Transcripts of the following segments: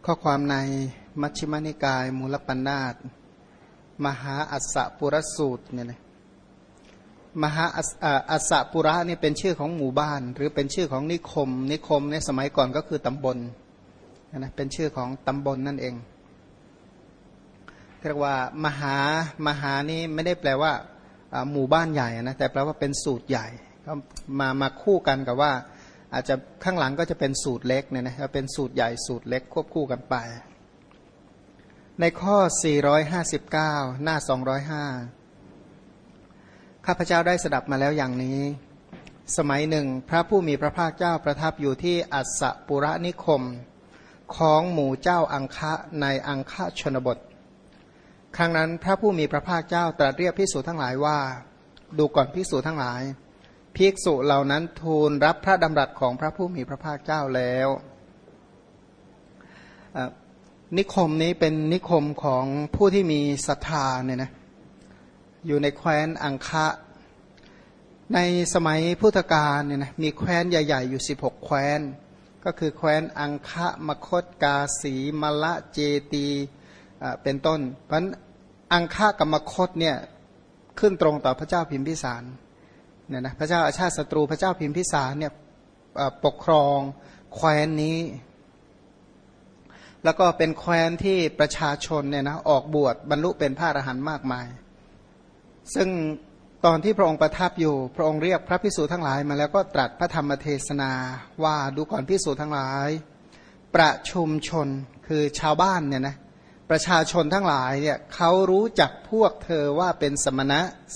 ข้อความในมัชฌิมนิกายมูลปัญนาตมหาอัสสปุรสูตรเนี่ยนะมหาอัสสปุระนี่เป็นชื่อของหมู่บ้านหรือเป็นชื่อของนิคมในสมัยก่อนก็คือตำบลนะเป็นชื่อของตำบลนั่นเองเรียกว่ามหานี่ไม่ได้แปลว่าหมู่บ้านใหญ่นะแต่แปลว่าเป็นสูตรใหญ่ก็มาคู่กันกับว่าอาจจะข้างหลังก็จะเป็นสูตรเล็กเนี่ยนะเป็นสูตรใหญ่สูตรเล็กควบคู่กันไปในข้อ459หน้า205ข้าพเจ้าได้สดับมาแล้วอย่างนี้สมัยหนึ่งพระผู้มีพระภาคเจ้าประทับอยู่ที่อัสสปุระนิคมของหมู่เจ้าอังคะในอังคะชนบทครั้งนั้นพระผู้มีพระภาคเจ้าตรัสเรียกภิกษุทั้งหลายว่าดูก่อนภิกษุทั้งหลายภิกษุเหล่านั้นทูลรับพระดำรัสของพระผู้มีพระภาคเจ้าแล้วนิคมนี้เป็นนิคมของผู้ที่มีศรัทธาเนี่ยนะอยู่ในแคว้นอังคะในสมัยพุทธกาลเนี่ยนะมีแคว้นใหญ่ๆอยู่16แคว้นก็คือแคว้นอังคะมคธกาสีมละเจตีเป็นต้นเพราะอังคะกับมคธเนี่ยขึ้นตรงต่อพระเจ้าพิมพิสารเนี่ยนะพระเจ้าอาชาติศัตรูพระเจ้าพิมพิสารเนี่ยปกครองแคว้นนี้แล้วก็เป็นแคว้นที่ประชาชนเนี่ยนะออกบวชบรรลุเป็นพระอรหันต์มากมายซึ่งตอนที่พระองค์ประทับอยู่พระองค์เรียกพระภิกษุทั้งหลายมาแล้วก็ตรัสพระธรรมเทศนาว่าดูก่อนภิกษุทั้งหลายประชุมชนคือชาวบ้านเนี่ยนะประชาชนทั้งหลายเนี่ยเขารู้จักพวกเธอว่าเป็นสม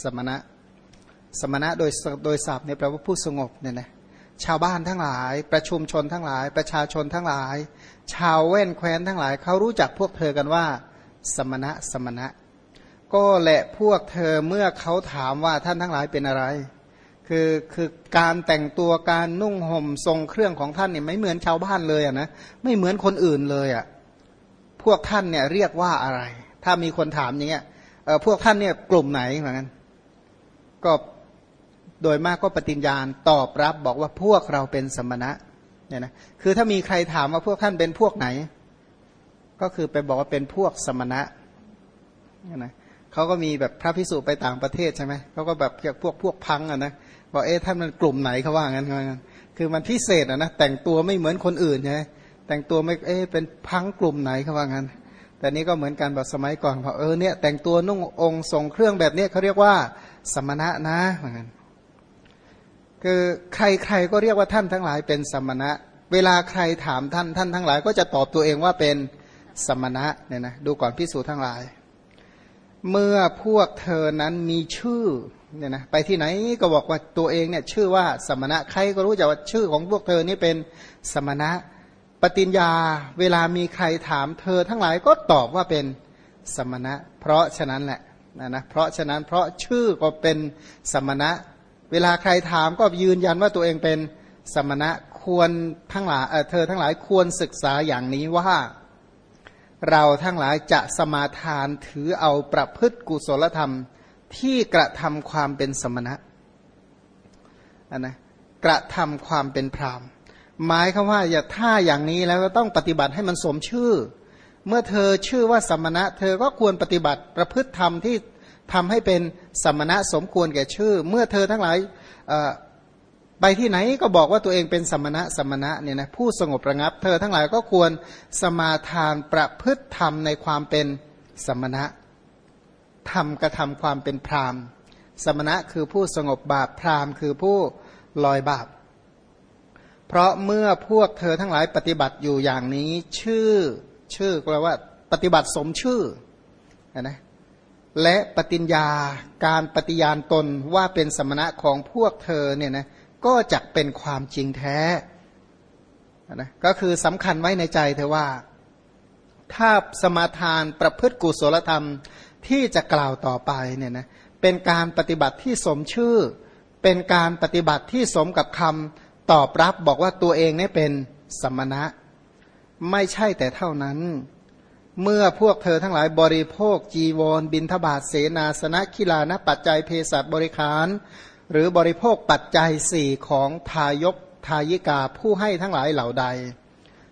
ณะโดยศัพท์เนี่ยแปลว่าผู้สงบเนี่ยนะชาวบ้านทั้งหลายประชุมชนทั้งหลายประชาชนทั้งหลายชาวแว่นแคว้นทั้งหลายเขารู้จักพวกเธอกันว่าสมณะก็แหละพวกเธอเมื่อเขาถามว่าท่านทั้งหลายเป็นอะไรคือการแต่งตัวการนุ่งห่มทรงเครื่องของท่านเนี่ยไม่เหมือนชาวบ้านเลยอ่ะนะไม่เหมือนคนอื่นเลยอ่ะพวกท่านเนี่ยเรียกว่าอะไรถ้ามีคนถามอย่างเงี้ยพวกท่านเนี่ยกลุ่มไหนเหมือนกันก็โดยมากก็ปฏิญญาณตอบรับบอกว่าพวกเราเป็นสมณะเนี่ยนะคือถ้ามีใครถามว่าพวกท่านเป็นพวกไหนก็คือไปบอกว่าเป็นพวกสมณะนะเขาก็มีแบบพระภิกษุไปต่างประเทศใช่ไหมเขาก็แบบพวกพังอ่ะนะบอกท่านมันกลุ่มไหนเขาว่างั้นคือมันพิเศษอ่ะนะแต่งตัวไม่เหมือนคนอื่นใช่ไหมแต่งตัวไม่เป็นพังกลุ่มไหนเขาว่างั้นแต่นี้ก็เหมือนกันแบบสมัยก่อนบอกเนี่ยแต่งตัวนุ่งองค์ทรงเครื่องแบบนี้เขาเรียกว่าสมณะนะเหมือนกันคือใครก็เรียกว่าท่านทั้งหลายเป็นสมณะเวลาใครถามท่านทั้งหลายก็จะตอบตัวเองว่าเป็นสมณะเนี่ยนะดูก่อนภิกษุทั้งหลายเมื่อพวกเธอนั้นมีชื่อเนี่ยนะไปที่ไหนก็บอกว่าตัวเองเนี่ยชื่อว่าสมณะใครก็รู้จักว่าชื่อของพวกเธอนี่เป็นสมณะปฏิญญาเวลามีใครถามเธอทั้งหลายก็ตอบว่าเป็นสมณะเพราะฉะนั้นแหละนะเพราะฉะนั้นเพราะชื่อก็เป็นสมณะเวลาใครถามก็ยืนยันว่าตัวเองเป็นสมณะควรทั้งหลายเธอทั้งหลายควรศึกษาอย่างนี้ว่าเราทั้งหลายจะสมาทานถือเอาประพฤติกุศลธรรมที่กระทำความเป็นสมณะนะกระทำความเป็นพราหมณ์หมายคำว่าถ้าอย่างนี้แล้วก็ต้องปฏิบัติให้มันสมชื่อเมื่อเธอชื่อว่าสมณะเธอก็ควรปฏิบัติประพฤติธรรมที่ทำให้เป็นสมณะสมควรแก่ชื่อเมื่อเธอทั้งหลายไปที่ไหนก็บอกว่าตัวเองเป็นสมณะเนี่ยนะผู้สงบระงับเธอทั้งหลายก็ควรสมาทานประพฤติธรรมในความเป็นสมณะทำกระทำความเป็นพราหมณ์สมณะคือผู้สงบบาปพราหมณ์คือผู้ลอยบาปเพราะเมื่อพวกเธอทั้งหลายปฏิบัติอยู่อย่างนี้ชื่อแปลว่าปฏิบัติสมชื่อนะและปฏิญญาการปฏิญาณตนว่าเป็นสมณะของพวกเธอเนี่ยนะก็จะเป็นความจริงแท้นะก็คือสำคัญไว้ในใจเธอว่าถ้าสมาทานประพฤติกุศลธรรมที่จะกล่าวต่อไปเนี่ยนะเป็นการปฏิบัติที่สมชื่อเป็นการปฏิบัติที่สมกับคำตอบรับบอกว่าตัวเองเนี่ยเป็นสมณะไม่ใช่แต่เท่านั้นเมื่อพวกเธอทั้งหลายบริโภคจีวรบิณฑบาตเสนาสนะขิลานะปัจจัยเภสัชบริขารหรือบริโภคปัจจัยสี่ของทายกทายิกาผู้ให้ทั้งหลายเหล่าใด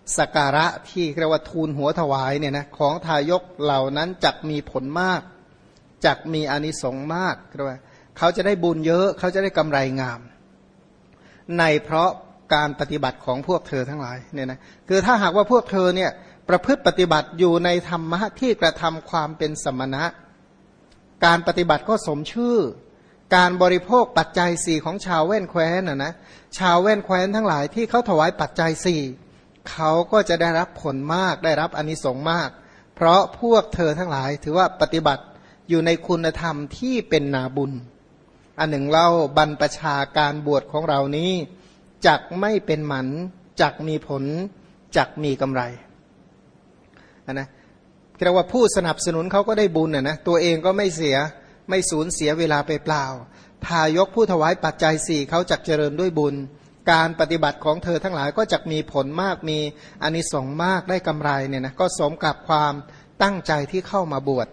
สักการะที่เรียกว่าทูลหัวถวายเนี่ยนะของทายกเหล่านั้นจักมีผลมากจักมีอานิสงส์มากเรียกว่าเขาจะได้บุญเยอะเขาจะได้กำไรงามในเพราะการปฏิบัติของพวกเธอทั้งหลายเนี่ยนะคือถ้าหากว่าพวกเธอเนี่ยประพฤติปฏิบัติอยู่ในธรรมะที่กระทำความเป็นสมณะการปฏิบัติก็สมชื่อการบริโภคปัจจัยสี่ของชาวแว่นแคว้นนะชาวแว่นแคว้นทั้งหลายที่เขาถวายปัจจัยสี่เขาก็จะได้รับผลมากได้รับอานิสงส์มากเพราะพวกเธอทั้งหลายถือว่าปฏิบัติอยู่ในคุณธรรมที่เป็นนาบุญอันหนึ่งเล่าบรรพชาการบวชของเรานี้จักไม่เป็นหมันจักมีผลจักมีกำไรนะเรียกว่าผู้สนับสนุนเขาก็ได้บุญนะตัวเองก็ไม่เสียไม่สูญเสียเวลาไปเปล่าทายกผู้ถวายปัจจัยสี่เขาจักเจริญด้วยบุญการปฏิบัติของเธอทั้งหลายก็จักมีผลมากมีอานิสงส์มากได้กำไรเนี่ยนะก็สมกับความตั้งใจที่เข้ามาบวช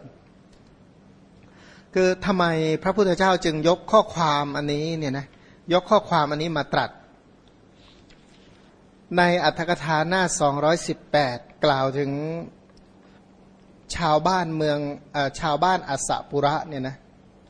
คือทำไมพระพุทธเจ้าจึงยกข้อความอันนี้เนี่ยนะยกข้อความอันนี้มาตรัสในอรรถกถาหน้า218กล่าวถึงชาวบ้านเมืองชาวบ้านอัสสปุระเนี่ยนะ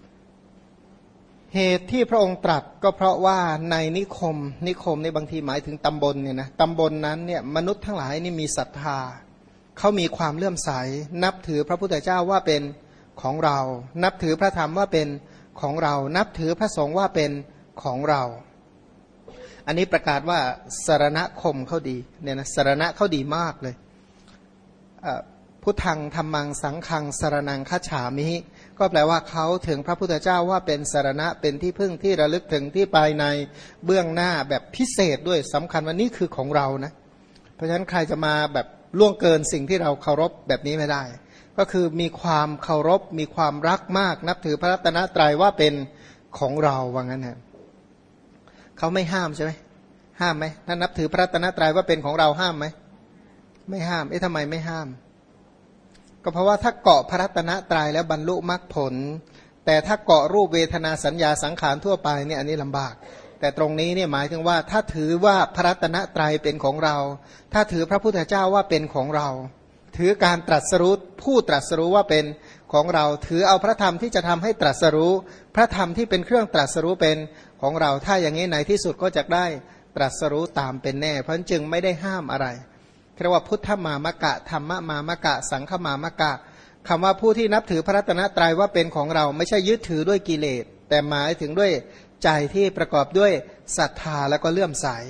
เหตุที่พระองค์ตรัสก็เพราะว่าในนิคมในบางทีหมายถึงตำบลเนี่ยนะตำบลนั้นเนี่ยมนุษย์ทั้งหลายนี่มีศรัทธาเขามีความเลื่อมใสนับถือพระพุทธเจ้าว่าเป็นของเรานับถือพระธรรมว่าเป็นของเรานับถือพระสงฆ์ว่าเป็นของเราอันนี้ประกาศว่าสรณคมเขาดีเนี่ยนะสรณะเขาดีมากเลยพุทธังธัมมังสังฆังสรณังคัจฉามิก็แปลว่าเขาถึงพระพุทธเจ้าว่าเป็นสรณะเป็นที่พึ่งที่ระลึกถึงที่ภายในเบื้องหน้าแบบพิเศษด้วยสำคัญว่านี่คือของเรานะเพราะฉะนั้นใครจะมาแบบล่วงเกินสิ่งที่เราเคารพแบบนี้ไม่ได้ก็คือมีความเคารพมีความรักมากนับถือพระรัตนตรัยว่าเป็นของเราว่างั้นนะเขาไม่ห้ามใช่ไหมห้ามไหมถ้านับถือพระรัตนตรัยว่าเป็นของเราห้ามไหมไม่ห้ามทำไมไม่ห้ามก็เพราะว่าถ้าเกาะพระรัตนตรัยแล้วบรรลุมรรคผลแต่ถ้าเกาะรูปเวทนาสัญญาสังขารทั่วไปเนี่ยอันนี้ลำบากแต่ตรงนี้เนี่ยหมายถึงว่าถ้าถือว่าพระรัตนตรัยเป็นของเราถ้าถือพระพุทธเจ้าว่าเป็นของเราถือการตรัสรู้ผู้ตรัสรู้ว่าเป็นของเราถือเอาพระธรรมที่จะทำให้ตรัสรู้พระธรรมที่เป็นเครื่องตรัสรู้เป็นของเราถ้าอย่างนี้ในที่สุดก็จะได้ตรัสรู้ตามเป็นแน่เพราะจึงไม่ได้ห้ามอะไรเรียกว่าพุทธมามกะธรรมมามกะสังฆมามกะคำว่าผู้ที่นับถือพระรัตนตรัยว่าเป็นของเราไม่ใช่ยึดถือด้วยกิเลสแต่หมายถึงด้วยใจที่ประกอบด้วยศรัทธาแล้วก็เลื่อมใส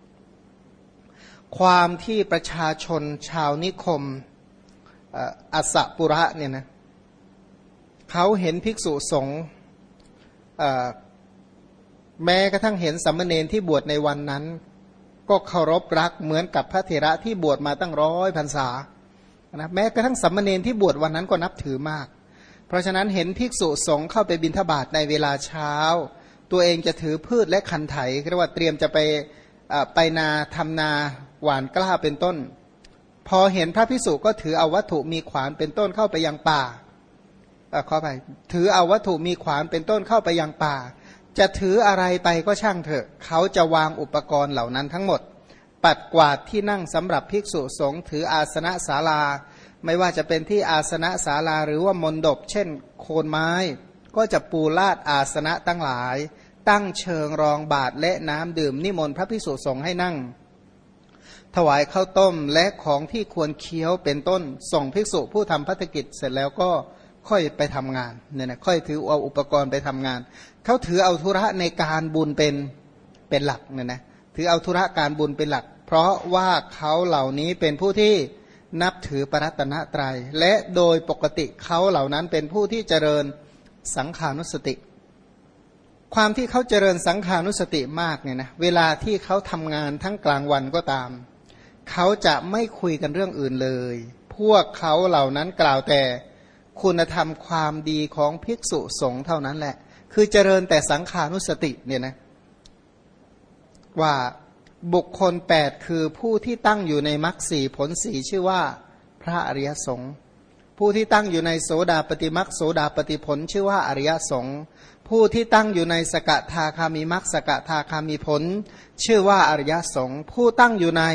ความที่ประชาชนชาวนิคมอัสสปุระเนี่ยนะเขาเห็นภิกษุสงฆ์แม้กระทั่งเห็นสามเณรที่บวชในวันนั้นก็เคารพรักเหมือนกับพระเถระที่บวชมาตั้ง100 พรรษานะแม้กระทั่งสามเณรที่บวชวันนั้นก็นับถือมากเพราะฉะนั้นเห็นภิกษุสงฆ์เข้าไปบิณฑบาตในเวลาเช้าตัวเองจะถือพืชและคันไถเรียกว่าเตรียมจะไปนาทำนาหว่านกล้าเป็นต้นพอเห็นพระภิกษุก็ถือเอาวัตถุมีขวานเป็นต้นเข้าไปยังป่าขอไปถือเอาวัตถุมีขวานเป็นต้นเข้าไปยังป่าจะถืออะไรไปก็ช่างเถอะเขาจะวางอุปกรณ์เหล่านั้นทั้งหมดปัดกวาดที่นั่งสำหรับภิกษุสงฆ์ถืออาสนะศาลาไม่ว่าจะเป็นที่อาสนะศาลาหรือว่ามณฑปเช่นโคนไม้ก็จะปูลาดอาสนะตั้งหลายตั้งเชิงรองบาตรและน้ำดื่มนิมนต์พระภิกษุสงฆ์ให้นั่งถวายข้าวต้มและของที่ควรเคี้ยวเป็นต้นส่งภิกษุผู้ทำภัตกิจเสร็จแล้วก็ค่อยไปทำงานเนี่ยนะค่อยถือเอาอุปกรณ์ไปทำงานเขาถือเอาธุระในการบุญเป็นหลักเนี่ยนะถือเอาธุระการบุญเป็นหลักเพราะว่าเขาเหล่านี้เป็นผู้ที่นับถือพระรัตนตรัยและโดยปกติเขาเหล่านั้นเป็นผู้ที่เจริญสังขานุสติความที่เขาเจริญสังขานุสติมากเนี่ยนะเวลาที่เขาทำงานทั้งกลางวันก็ตามเขาจะไม่คุยกันเรื่องอื่นเลยพวกเขาเหล่านั้นกล่าวแต่คุณธรรมความดีของภิกษุสงฆ์เท่านั้นแหละคือเจริญแต่สังขานุสติเนี่ยนะว่าบุคคล8คือผู้ที่ตั้งอยู่ในมรรค4ผล4ชื่อว่าพระอริยสงฆ์ผู้ที่ตั้งอยู่ในโสดาปฏิมรรคโสดาปฏิผลชื่อว่าอริยสงฆ์ผู้ที่ตั้งอยู่ในสกทาคามิมรรคสกทาคามิผลชื่อว่าอริยสงฆ์ผู้ตั้งอยู่ใน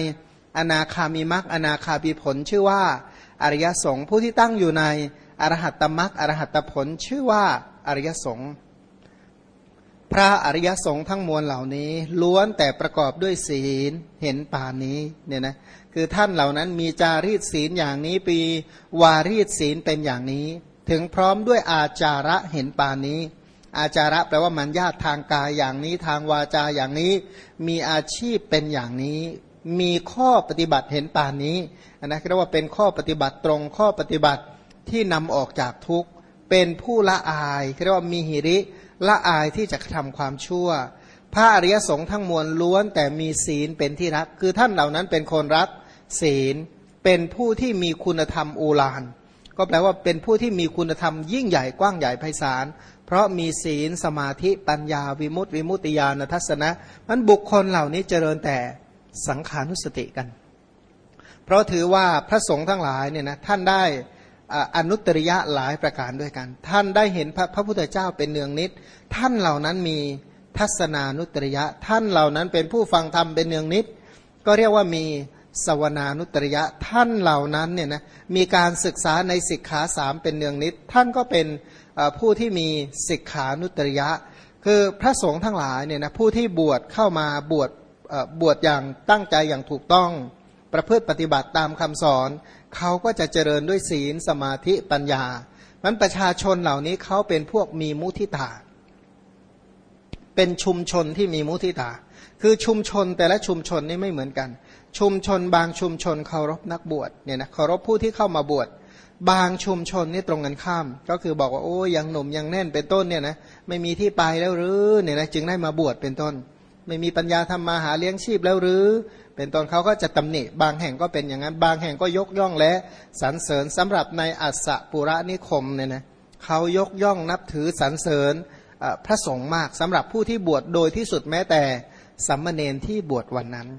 อนาคามีมรรคอนาคามีผลชื่อว่าอริยสงฆ์ผู้ที่ตั้งอยู่ในอรหัตตมรรคอรหัตตผลชื่อว่าอริยสงฆ์พระอริยสงฆ์ทั้งมวลเหล่านี้ล้วนแต่ประกอบด้วยศีลเห็นป่านนี้เนี่ยนะคือท่านเหล่านั้นมีจารีตศีลอย่างนี้ปีวารีตศีลเป็นอย่างนี้ถึงพร้อมด้วยอาจาระเห็นป่านนี้อาจาระแปลว่ามัญญาตทางกายอย่างนี้ทางวาจาอย่างนี้มีอาชีพเป็นอย่างนี้มีข้อปฏิบัติเห็นป่านนี้นะเรียกว่าเป็นข้อปฏิบัติตรงข้อปฏิบัติที่นำออกจากทุกข์เป็นผู้ละอายเรียกว่ามีหิริละอายที่จะทำความชั่วพระอริยสงฆ์ทั้งมวลล้วนแต่มีศีลเป็นที่รักคือท่านเหล่านั้นเป็นคนรักศีลเป็นผู้ที่มีคุณธรรมอูฬารก็แปลว่าเป็นผู้ที่มีคุณธรรมยิ่งใหญ่กว้างใหญ่ไพศาลเพราะมีศีลสมาธิปัญญาวิมุตติวิมุตติญาณทัศนะมันบุคคลเหล่านี้เจริญแต่สังขานุสติกันเพราะถือว่าพระสงฆ์ทั้งหลายเนี่ยนะท่านได้อนุตริยะหลายประการด้วยกันท่านได้เห็นพระพุทธเจ้าเป็นเนืองนิดท่านเหล่านั้นมีทัศนานุตริยะท่านเหล่านั้นเป็นผู้ฟังธรรมเป็นเนืองนิดก็เรียกว่ามีสวนานุตริยะท่านเหล่านั้นเนี่ยนะมีการศึกษาในสิกขาสามเป็นเนืองนิดท่านก็เป็นผู้ที่มีสิกขานุตริยะคือพระสงฆ์ทั้งหลายเนี่ยนะผู้ที่บวชเข้ามาบวชอย่างตั้งใจอย่างถูกต้องประพฤติปฏิบัติตามคำสอนเขาก็จะเจริญด้วยศีลสมาธิปัญญามันประชาชนเหล่านี้เขาเป็นพวกมีมุทิตาเป็นชุมชนที่มีมุทิตาคือชุมชนแต่ละชุมชนนี่ไม่เหมือนกันชุมชนบางชุมชนเคารพนักบวชเนี่ยนะเคารพผู้ที่เข้ามาบวชบางชุมชนนี่ตรงกันข้ามก็คือบอกว่าโอ้ยังหนุ่มยังแน่นเป็นต้นเนี่ยนะไม่มีที่ไปแล้วหรือเนี่ยนะจึงได้มาบวชเป็นต้นไม่มีปัญญาทำมาหาเลี้ยงชีพแล้วหรือเป็นต้นเขาก็จะตำหนิบางแห่งก็เป็นอย่างนั้นบางแห่งก็ยกย่องและสรรเสริญสำหรับในอัสสปุระนิคมเนี่ยนะเขายกย่องนับถือสรรเสริญพระสงฆ์มากสำหรับผู้ที่บวชโดยที่สุดแม้แต่สัมมเนรที่บวชวันนั้น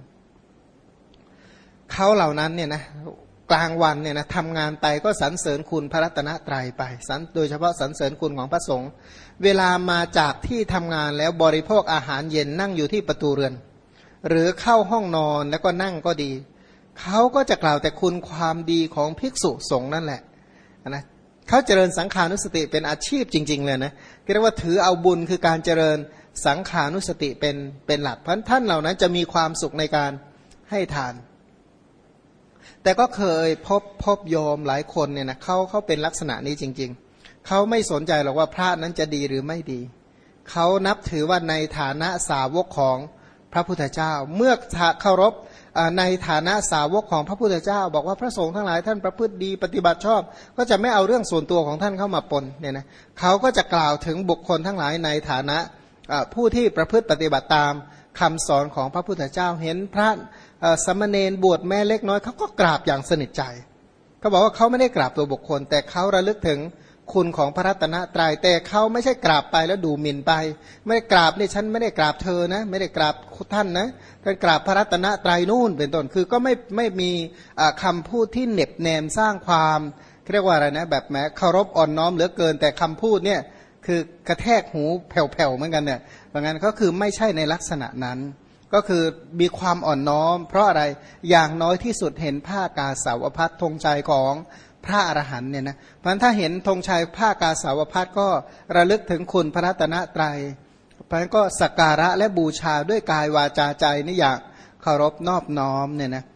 เขาเหล่านั้นเนี่ยนะกลางวันเนี่ยนะทำงานไปก็สรรเสริญคุณพระรัตนตรัยไปโดยเฉพาะสรรเสริญคุณของพระสงฆ์เวลามาจากที่ทำงานแล้วบริโภคอาหารเย็นนั่งอยู่ที่ประตูเรือนหรือเข้าห้องนอนแล้วก็นั่งก็ดีเขาก็จะกล่าวแต่คุณความดีของภิกษุสงฆ์นั่นแหละนะเขาเจริญสังขานุสติเป็นอาชีพจริงๆเลยนะเรียกว่าถือเอาบุญคือการเจริญสังขานุสติเป็นหลักเพราะท่านเหล่านั้นจะมีความสุขในการให้ทานแต่ก็เคยพบโยมหลายคนเนี่ยนะเขาเป็นลักษณะนี้จริงๆเขาไม่สนใจหรอกว่าพระนั้นจะดีหรือไม่ดีเขานับถือว่าในฐานะสาวกของพระพุทธเจ้าเมื่อเคารพในฐานะสาวกของพระพุทธเจ้าบอกว่าพระสงฆ์ทั้งหลายท่านประพฤติดีปฏิบัติชอบก็จะไม่เอาเรื่องส่วนตัวของท่านเข้ามาปนเนี่ยนะเขาก็จะกล่าวถึงบุคคลทั้งหลายในฐานะผู้ที่ประพฤติปฏิบัติตามคำสอนของพระพุทธเจ้าเห็นพระสมณเณรบวชแม่เล็กน้อยเขาก็กราบอย่างสนิทใจเขาบอกว่าเขาไม่ได้กราบตัวบุคคลแต่เขาระลึกถึงคุณของพระรัตนตรัยแต่เขาไม่ใช่กราบไปแล้วดูหมิ่นไปไม่ได้กราบนี่ฉันไม่ได้กราบเธอนะไม่ได้กราบท่านนะท่านกราบพระรัตนตรัยนู่นเป็นต้นคือก็ไม่มีคำพูดที่เหน็บแนมสร้างความเรียกว่าอะไรนะแบบแหมเคารพอ่อนน้อมเหลือเกินแต่คำพูดเนี่ยคือกระแทกหูแผ่วๆเหมือนกันเนี่ยเพราะงั้นก็คือไม่ใช่ในลักษณะนั้นก็คือมีความอ่อนน้อมเพราะอะไรอย่างน้อยที่สุดเห็นผ้ากาสาวพัสธงชัยของพระอรหันต์เนี่ยนะเพราะฉะนั้นถ้าเห็นธงชัยผ้ากาสาวพัสก็ระลึกถึงคุณพระรัตนตรัยเพราะฉะนั้นก็สักการะและบูชาด้วยกายวาจาใจนี่อย่างเคารพนอบน้อมเนี่ยนะ